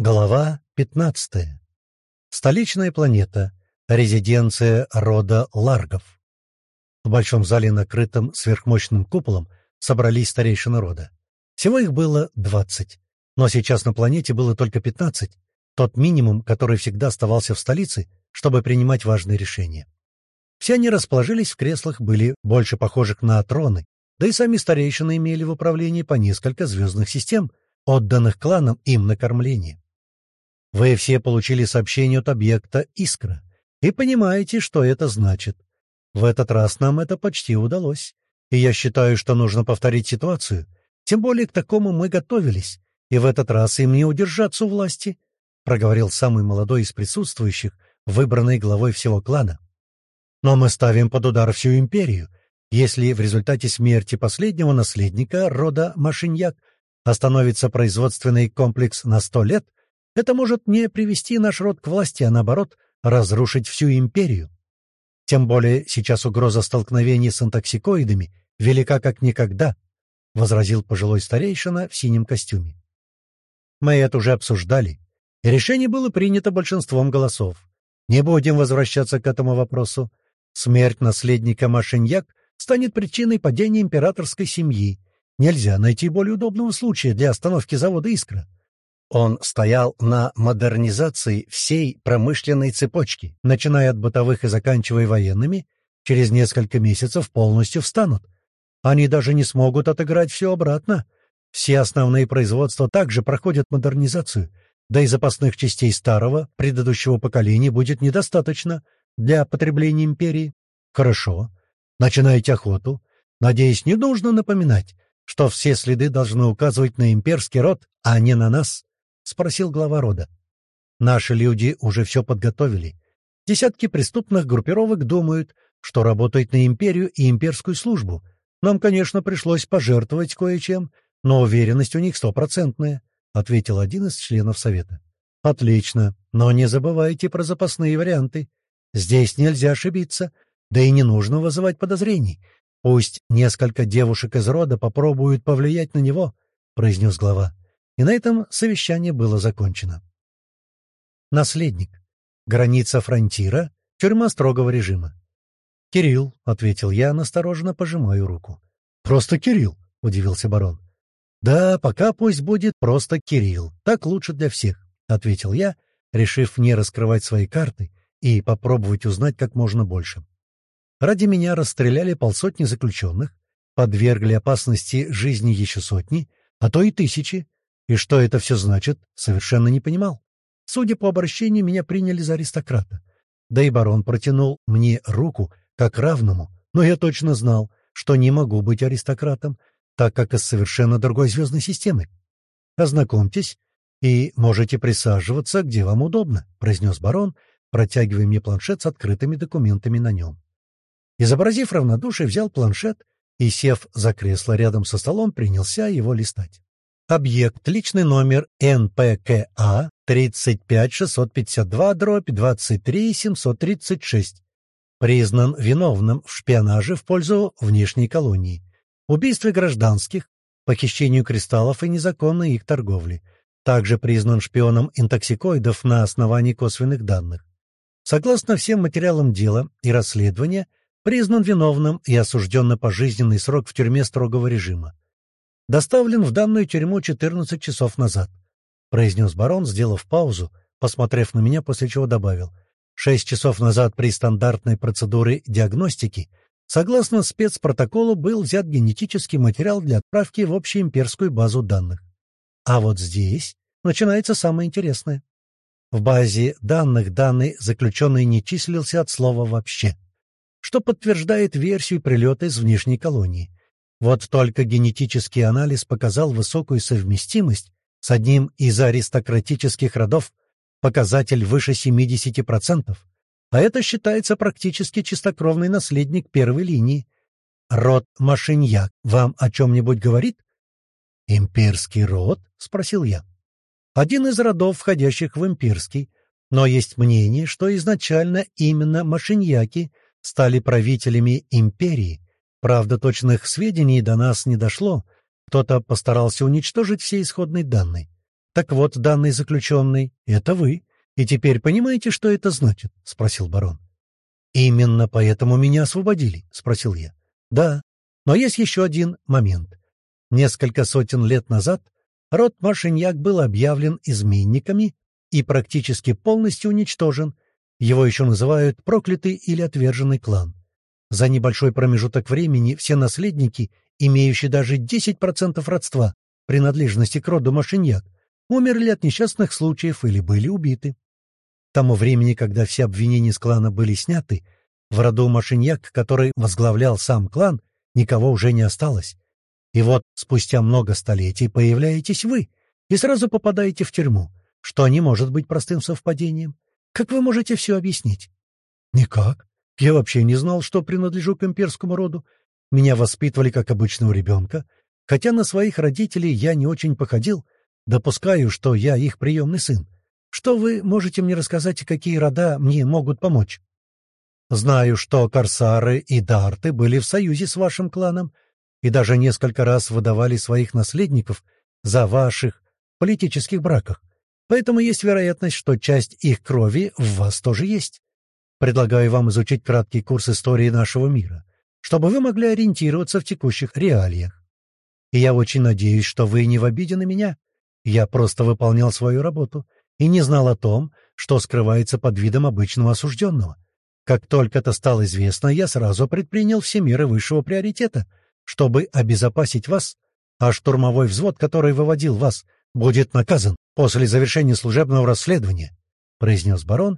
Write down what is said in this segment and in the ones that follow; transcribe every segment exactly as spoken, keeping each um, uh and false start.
Глава пятнадцатая. Столичная планета. Резиденция рода Ларгов. В большом зале, накрытом сверхмощным куполом, собрались старейшины рода. Всего их было двадцать, но сейчас на планете было только пятнадцать, тот минимум, который всегда оставался в столице, чтобы принимать важные решения. Все они расположились в креслах, были больше похожих на троны, да и сами старейшины имели в управлении по несколько звездных систем, отданных кланам им на кормление. Вы все получили сообщение от объекта «Искра» и понимаете, что это значит. В этот раз нам это почти удалось, и я считаю, что нужно повторить ситуацию, тем более к такому мы готовились, и в этот раз им не удержаться у власти, — проговорил самый молодой из присутствующих, выбранный главой всего клана. Но мы ставим под удар всю империю, если в результате смерти последнего наследника рода Машиньяк остановится производственный комплекс на сто лет. Это может не привести наш род к власти, а наоборот, разрушить всю империю. Тем более сейчас угроза столкновения с интоксикоидами велика как никогда, — возразил пожилой старейшина в синем костюме. Мы это уже обсуждали, и решение было принято большинством голосов. Не будем возвращаться к этому вопросу. Смерть наследника Машиньяк станет причиной падения императорской семьи. Нельзя найти более удобного случая для остановки завода «Искра». Он стоял на модернизации всей промышленной цепочки, начиная от бытовых и заканчивая военными, через несколько месяцев полностью встанут. Они даже не смогут отыграть все обратно. Все основные производства также проходят модернизацию, да и запасных частей старого, предыдущего поколения будет недостаточно для потребления империи. Хорошо. Начинайте охоту. Надеюсь, не нужно напоминать, что все следы должны указывать на имперский род, а не на нас. — спросил глава рода. «Наши люди уже все подготовили. Десятки преступных группировок думают, что работают на империю и имперскую службу. Нам, конечно, пришлось пожертвовать кое-чем, но уверенность у них стопроцентная», — ответил один из членов совета. «Отлично, но не забывайте про запасные варианты. Здесь нельзя ошибиться, да и не нужно вызывать подозрений. Пусть несколько девушек из рода попробуют повлиять на него», — произнес глава. И на этом совещание было закончено. Наследник. Граница фронтира. Тюрьма строгого режима. «Кирилл», — ответил я, настороженно пожимаю руку. «Просто Кирилл», — удивился барон. «Да, пока пусть будет просто Кирилл. Так лучше для всех», — ответил я, решив не раскрывать свои карты и попробовать узнать как можно больше. Ради меня расстреляли полсотни заключенных, подвергли опасности жизни еще сотни, а то и тысячи. И что это все значит, совершенно не понимал. Судя по обращению, меня приняли за аристократа. Да и барон протянул мне руку как равному, но я точно знал, что не могу быть аристократом, так как из совершенно другой звездной системы. «Ознакомьтесь и можете присаживаться, где вам удобно», — произнес барон, протягивая мне планшет с открытыми документами на нем. Изобразив равнодушие, взял планшет и, сев за кресло рядом со столом, принялся его листать. Объект, личный номер эн пэ ка а тридцать пять шестьсот пятьдесят два дробь двадцать три семьсот тридцать шесть. Признан виновным в шпионаже в пользу внешней колонии, убийстве гражданских, похищению кристаллов и незаконной их торговли. Также признан шпионом интоксикоидов на основании косвенных данных. Согласно всем материалам дела и расследования, признан виновным и осужден на пожизненный срок в тюрьме строгого режима. Доставлен в данную тюрьму четырнадцать часов назад, — произнес барон, сделав паузу, посмотрев на меня, после чего добавил. Шесть часов назад при стандартной процедуре диагностики, согласно спецпротоколу, был взят генетический материал для отправки в общеимперскую базу данных. А вот здесь начинается самое интересное. В базе данных данный заключенный не числился от слова «вообще», что подтверждает версию прилета из внешней колонии. Вот только генетический анализ показал высокую совместимость с одним из аристократических родов, показатель выше семидесяти процентов, а это считается практически чистокровный наследник первой линии. Род Машиньяк вам о чем-нибудь говорит? «Имперский род?» — спросил я. «Один из родов, входящих в имперский, но есть мнение, что изначально именно Машиньяки стали правителями империи. Правда, точных сведений до нас не дошло. Кто-то постарался уничтожить все исходные данные. Так вот, данный заключенный — это вы. И теперь понимаете, что это значит? — спросил барон. «Именно поэтому меня освободили?» — спросил я. «Да, но есть еще один момент. Несколько сотен лет назад род Маршиньяк был объявлен изменниками и практически полностью уничтожен. Его еще называют проклятый или отверженный клан. За небольшой промежуток времени все наследники, имеющие даже десять процентов родства, принадлежности к роду Маршиньяк, умерли от несчастных случаев или были убиты. К тому времени, когда все обвинения с клана были сняты, в роду Машиньяк, который возглавлял сам клан, никого уже не осталось. И вот спустя много столетий появляетесь вы и сразу попадаете в тюрьму, что не может быть простым совпадением. Как вы можете все объяснить? Никак. Я вообще не знал, что принадлежу к имперскому роду. Меня воспитывали как обычного ребенка, хотя на своих родителей я не очень походил. Допускаю, что я их приемный сын. Что вы можете мне рассказать, какие рода мне могут помочь? Знаю, что корсары и дарты были в союзе с вашим кланом и даже несколько раз выдавали своих наследников за ваших политических браках. Поэтому есть вероятность, что часть их крови в вас тоже есть. Предлагаю вам изучить краткий курс истории нашего мира, чтобы вы могли ориентироваться в текущих реалиях. И я очень надеюсь, что вы не в обиде на меня. Я просто выполнял свою работу и не знал о том, что скрывается под видом обычного осужденного. Как только это стало известно, я сразу предпринял все меры высшего приоритета, чтобы обезопасить вас, а штурмовой взвод, который выводил вас, будет наказан после завершения служебного расследования», — произнес барон,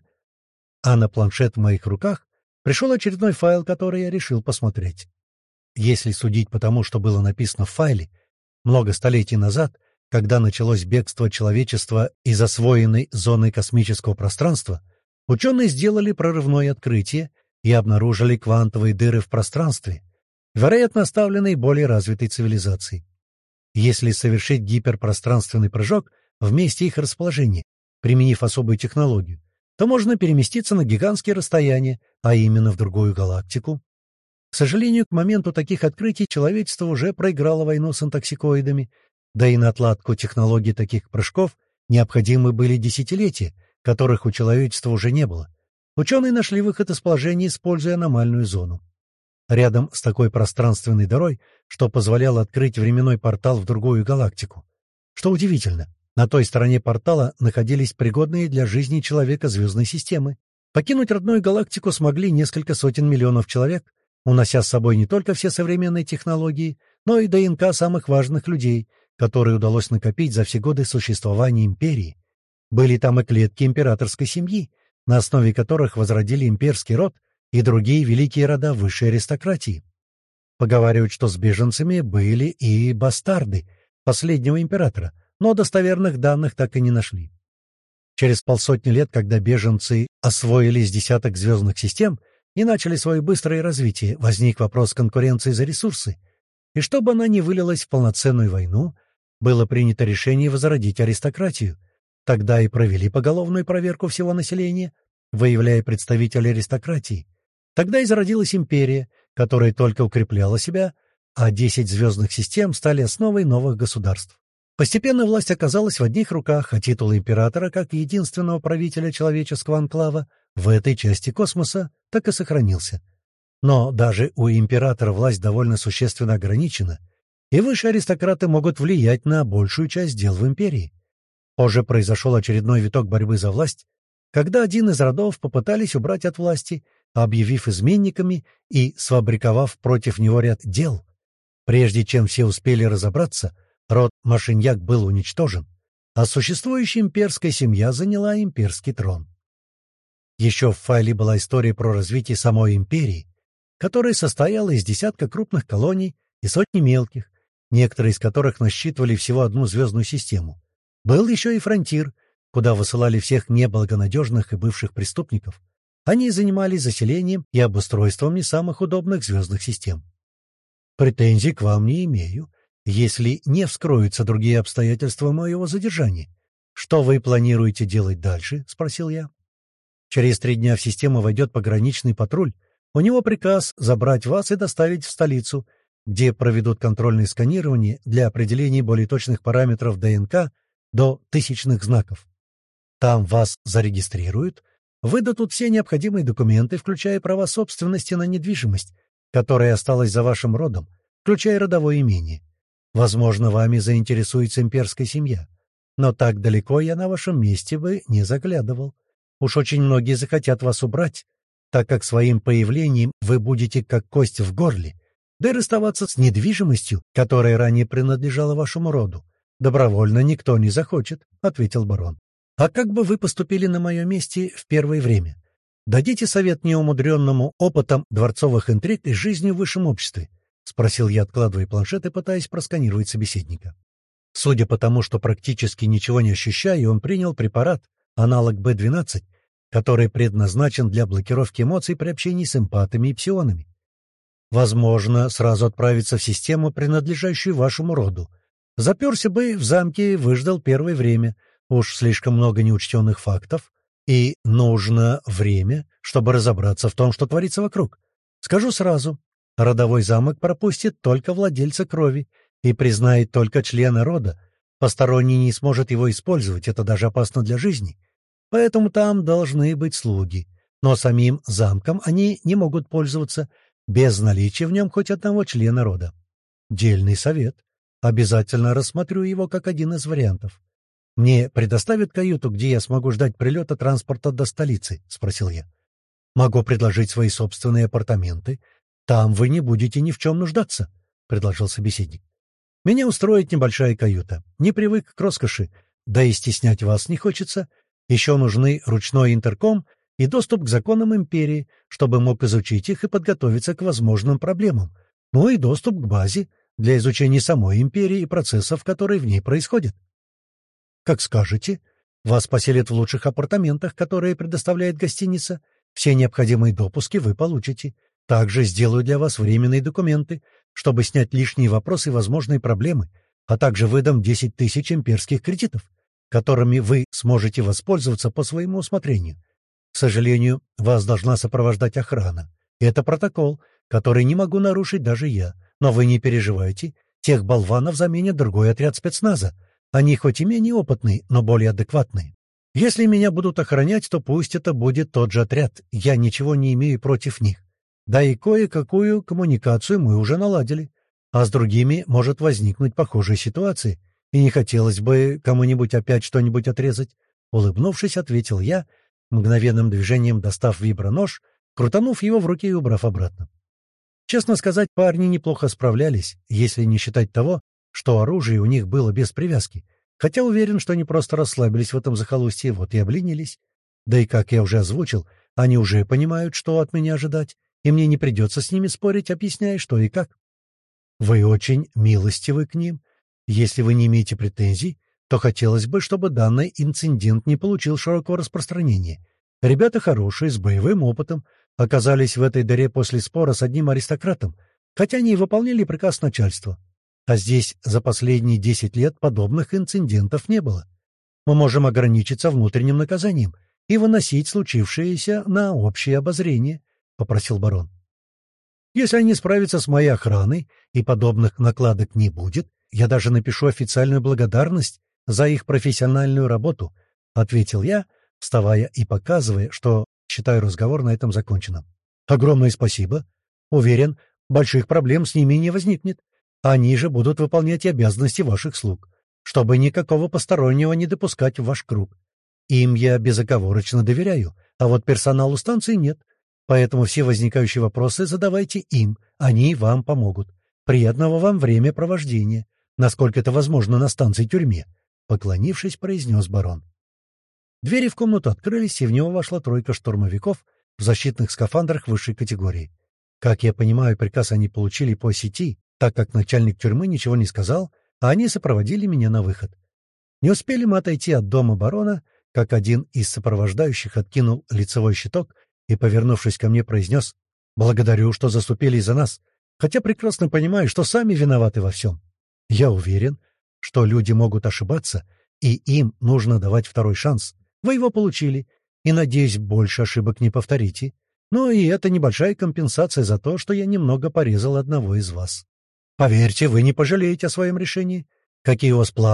а на планшет в моих руках пришел очередной файл, который я решил посмотреть. Если судить по тому, что было написано в файле, много столетий назад, когда началось бегство человечества из освоенной зоны космического пространства, ученые сделали прорывное открытие и обнаружили квантовые дыры в пространстве, вероятно, оставленные более развитой цивилизацией. Если совершить гиперпространственный прыжок в месте их расположения, применив особую технологию, то можно переместиться на гигантские расстояния, а именно в другую галактику. К сожалению, к моменту таких открытий человечество уже проиграло войну с антоксикоидами, да и на отладку технологий таких прыжков необходимы были десятилетия, которых у человечества уже не было. Ученые нашли выход из положения, используя аномальную зону. Рядом с такой пространственной дырой, что позволяло открыть временной портал в другую галактику. Что удивительно, на той стороне портала находились пригодные для жизни человека звездной системы. Покинуть родную галактику смогли несколько сотен миллионов человек, унося с собой не только все современные технологии, но и ДНК самых важных людей, которые удалось накопить за все годы существования империи. Были там и клетки императорской семьи, на основе которых возродили имперский род и другие великие рода высшей аристократии. Поговаривают, что с беженцами были и бастарды последнего императора, но достоверных данных так и не нашли. Через полсотни лет, когда беженцы освоили с десяток звездных систем и начали свое быстрое развитие, возник вопрос конкуренции за ресурсы, и чтобы она не вылилась в полноценную войну, было принято решение возродить аристократию. Тогда и провели поголовную проверку всего населения, выявляя представителей аристократии. Тогда и зародилась империя, которая только укрепляла себя, а десять звездных систем стали основой новых государств. Постепенно власть оказалась в одних руках, а титул императора, как единственного правителя человеческого анклава в этой части космоса, так и сохранился. Но даже у императора власть довольно существенно ограничена, и высшие аристократы могут влиять на большую часть дел в империи. Позже произошел очередной виток борьбы за власть, когда один из родов попытались убрать от власти, объявив изменниками и сфабриковав против него ряд дел. Прежде чем все успели разобраться, род Машиньяк был уничтожен, а существующая имперская семья заняла имперский трон. Еще в файле была история про развитие самой империи, которая состояла из десятка крупных колоний и сотни мелких, некоторые из которых насчитывали всего одну звездную систему. Был еще и фронтир, куда высылали всех неблагонадежных и бывших преступников. Они занимались заселением и обустройством не самых удобных звездных систем. Претензий к вам не имею, если не вскроются другие обстоятельства моего задержания. Что вы планируете делать дальше? — спросил я. Через три дня в систему войдет пограничный патруль. У него приказ забрать вас и доставить в столицу, где проведут контрольное сканирование для определения более точных параметров ДНК до тысячных знаков. Там вас зарегистрируют, выдадут все необходимые документы, включая права собственности на недвижимость, которая осталась за вашим родом, включая родовое имение. Возможно, вами заинтересуется имперская семья. Но так далеко я на вашем месте бы не заглядывал. Уж очень многие захотят вас убрать, так как своим появлением вы будете как кость в горле, да и расставаться с недвижимостью, которая ранее принадлежала вашему роду, добровольно никто не захочет, — ответил барон. А как бы вы поступили на моем месте в первое время? Дадите совет неумудренному опытом дворцовых интриг и жизни в высшем обществе? — спросил я, откладывая планшет и пытаясь просканировать собеседника. Судя по тому, что практически ничего не ощущаю, он принял препарат, аналог бэ двенадцать, который предназначен для блокировки эмоций при общении с эмпатами и псионами. Возможно, сразу отправиться в систему, принадлежащую вашему роду. Заперся бы в замке, выждал первое время. Уж слишком много неучтенных фактов, и нужно время, чтобы разобраться в том, что творится вокруг. Скажу сразу, родовой замок пропустит только владельца крови и признает только члена рода. Посторонний не сможет его использовать, это даже опасно для жизни. Поэтому там должны быть слуги. Но самим замком они не могут пользоваться без наличия в нем хоть одного члена рода. Дельный совет. Обязательно рассмотрю его как один из вариантов. «Мне предоставят каюту, где я смогу ждать прилета транспорта до столицы?» — спросил я. «Могу предложить свои собственные апартаменты. Там вы не будете ни в чем нуждаться», — предложил собеседник. «Меня устроит небольшая каюта. Не привык к роскоши, да и стеснять вас не хочется. Еще нужны ручной интерком и доступ к законам империи, чтобы мог изучить их и подготовиться к возможным проблемам. Ну и доступ к базе для изучения самой империи и процессов, которые в ней происходят». «Как скажете. Вас поселят в лучших апартаментах, которые предоставляет гостиница. Все необходимые допуски вы получите. Также сделаю для вас временные документы, чтобы снять лишние вопросы и возможные проблемы, а также выдам десять тысяч имперских кредитов, которыми вы сможете воспользоваться по своему усмотрению. К сожалению, вас должна сопровождать охрана. Это протокол, который не могу нарушить даже я. Но вы не переживайте, тех болванов заменит другой отряд спецназа. Они хоть и менее опытные, но более адекватные. Если меня будут охранять, то пусть это будет тот же отряд, я ничего не имею против них. Да и кое-какую коммуникацию мы уже наладили. А с другими может возникнуть похожая ситуация, и не хотелось бы кому-нибудь опять что-нибудь отрезать. Улыбнувшись, ответил я, мгновенным движением достав вибронож, крутанув его в руке и убрав обратно. Честно сказать, парни неплохо справлялись, если не считать того, что оружие у них было без привязки, хотя уверен, что они просто расслабились в этом захолустье, вот и обленились. Да и, как я уже озвучил, они уже понимают, что от меня ожидать, и мне не придется с ними спорить, объясняя, что и как. Вы очень милостивы к ним. Если вы не имеете претензий, то хотелось бы, чтобы данный инцидент не получил широкого распространения. Ребята хорошие, с боевым опытом, оказались в этой дыре после спора с одним аристократом, хотя они и выполняли приказ начальства. А здесь за последние десять лет подобных инцидентов не было. Мы можем ограничиться внутренним наказанием и выносить случившееся на общее обозрение, — попросил барон. Если они справятся с моей охраной и подобных накладок не будет, я даже напишу официальную благодарность за их профессиональную работу, — ответил я, вставая и показывая, что считаю разговор на этом законченным. Огромное спасибо. Уверен, больших проблем с ними не возникнет. Они же будут выполнять обязанности ваших слуг, чтобы никакого постороннего не допускать в ваш круг. Им я безоговорочно доверяю, а вот персоналу станции нет. Поэтому все возникающие вопросы задавайте им, они вам помогут. Приятного вам времяпровождения, насколько это возможно на станции-тюрьме, — поклонившись, произнес барон. Двери в комнату открылись, и в него вошла тройка штурмовиков в защитных скафандрах высшей категории. Как я понимаю, приказ они получили по сети, так как начальник тюрьмы ничего не сказал, а они сопроводили меня на выход. Не успели мы отойти от дома барона, как один из сопровождающих откинул лицевой щиток и, повернувшись ко мне, произнес: «Благодарю, что заступили за нас, хотя прекрасно понимаю, что сами виноваты во всем. Я уверен, что люди могут ошибаться, и им нужно давать второй шанс. Вы его получили, и, надеюсь, больше ошибок не повторите. Ну и это небольшая компенсация за то, что я немного порезал одного из вас. Поверьте, вы не пожалеете о своем решении. Какие у вас планы?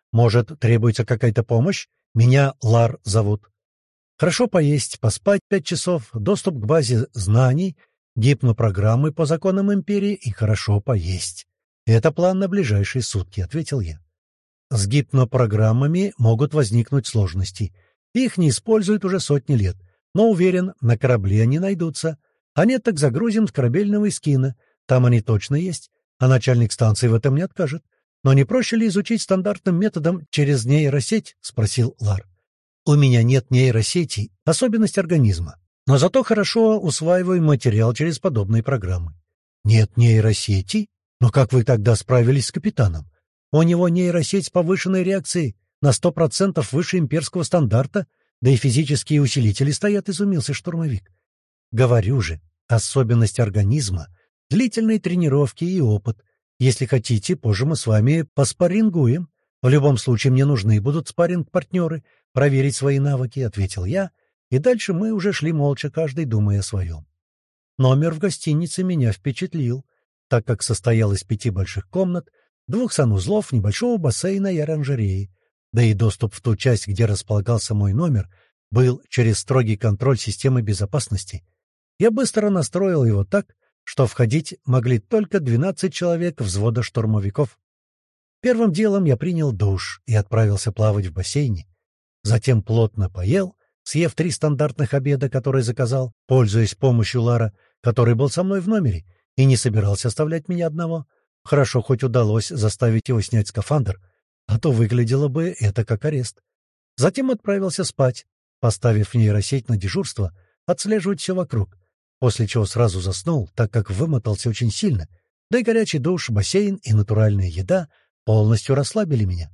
Может, требуется какая-то помощь? Меня Лар зовут. Хорошо поесть, поспать пять часов, доступ к базе знаний, гипнопрограммы по законам Империи и хорошо поесть. Это план на ближайшие сутки, — ответил я. С гипнопрограммами могут возникнуть сложности. Их не используют уже сотни лет, но, уверен, на корабле они найдутся. А нет, так загрузим с корабельного эскина. Там они точно есть, а начальник станции в этом не откажет. Но не проще ли изучить стандартным методом через нейросеть? — спросил Лар. У меня нет нейросети, особенность организма, но зато хорошо усваиваю материал через подобные программы. Нет нейросети? Но как вы тогда справились с капитаном? У него нейросеть с повышенной реакцией, на сто процентов выше имперского стандарта, да и физические усилители стоят, — изумился штурмовик. Говорю же, особенность организма, длительные тренировки и опыт. Если хотите, позже мы с вами поспаррингуем. В любом случае мне нужны будут спарринг-партнеры, проверить свои навыки, — ответил я, и дальше мы уже шли молча, каждый думая о своем. Номер в гостинице меня впечатлил, так как состоял из пяти больших комнат, двух санузлов, небольшого бассейна и оранжереи, да и доступ в ту часть, где располагался мой номер, был через строгий контроль системы безопасности. Я быстро настроил его так, что входить могли только двенадцать человек взвода штурмовиков. Первым делом я принял душ и отправился плавать в бассейне. Затем плотно поел, съев три стандартных обеда, которые заказал, пользуясь помощью Лара, который был со мной в номере и не собирался оставлять меня одного. Хорошо, хоть удалось заставить его снять скафандр, а то выглядело бы это как арест. Затем отправился спать, поставив нейросеть на дежурство, отслеживать все вокруг, после чего сразу заснул, так как вымотался очень сильно, да и горячий душ, бассейн и натуральная еда полностью расслабили меня.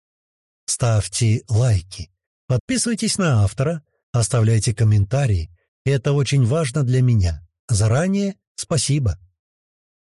Ставьте лайки. Подписывайтесь на автора, оставляйте комментарии. Это очень важно для меня. Заранее спасибо.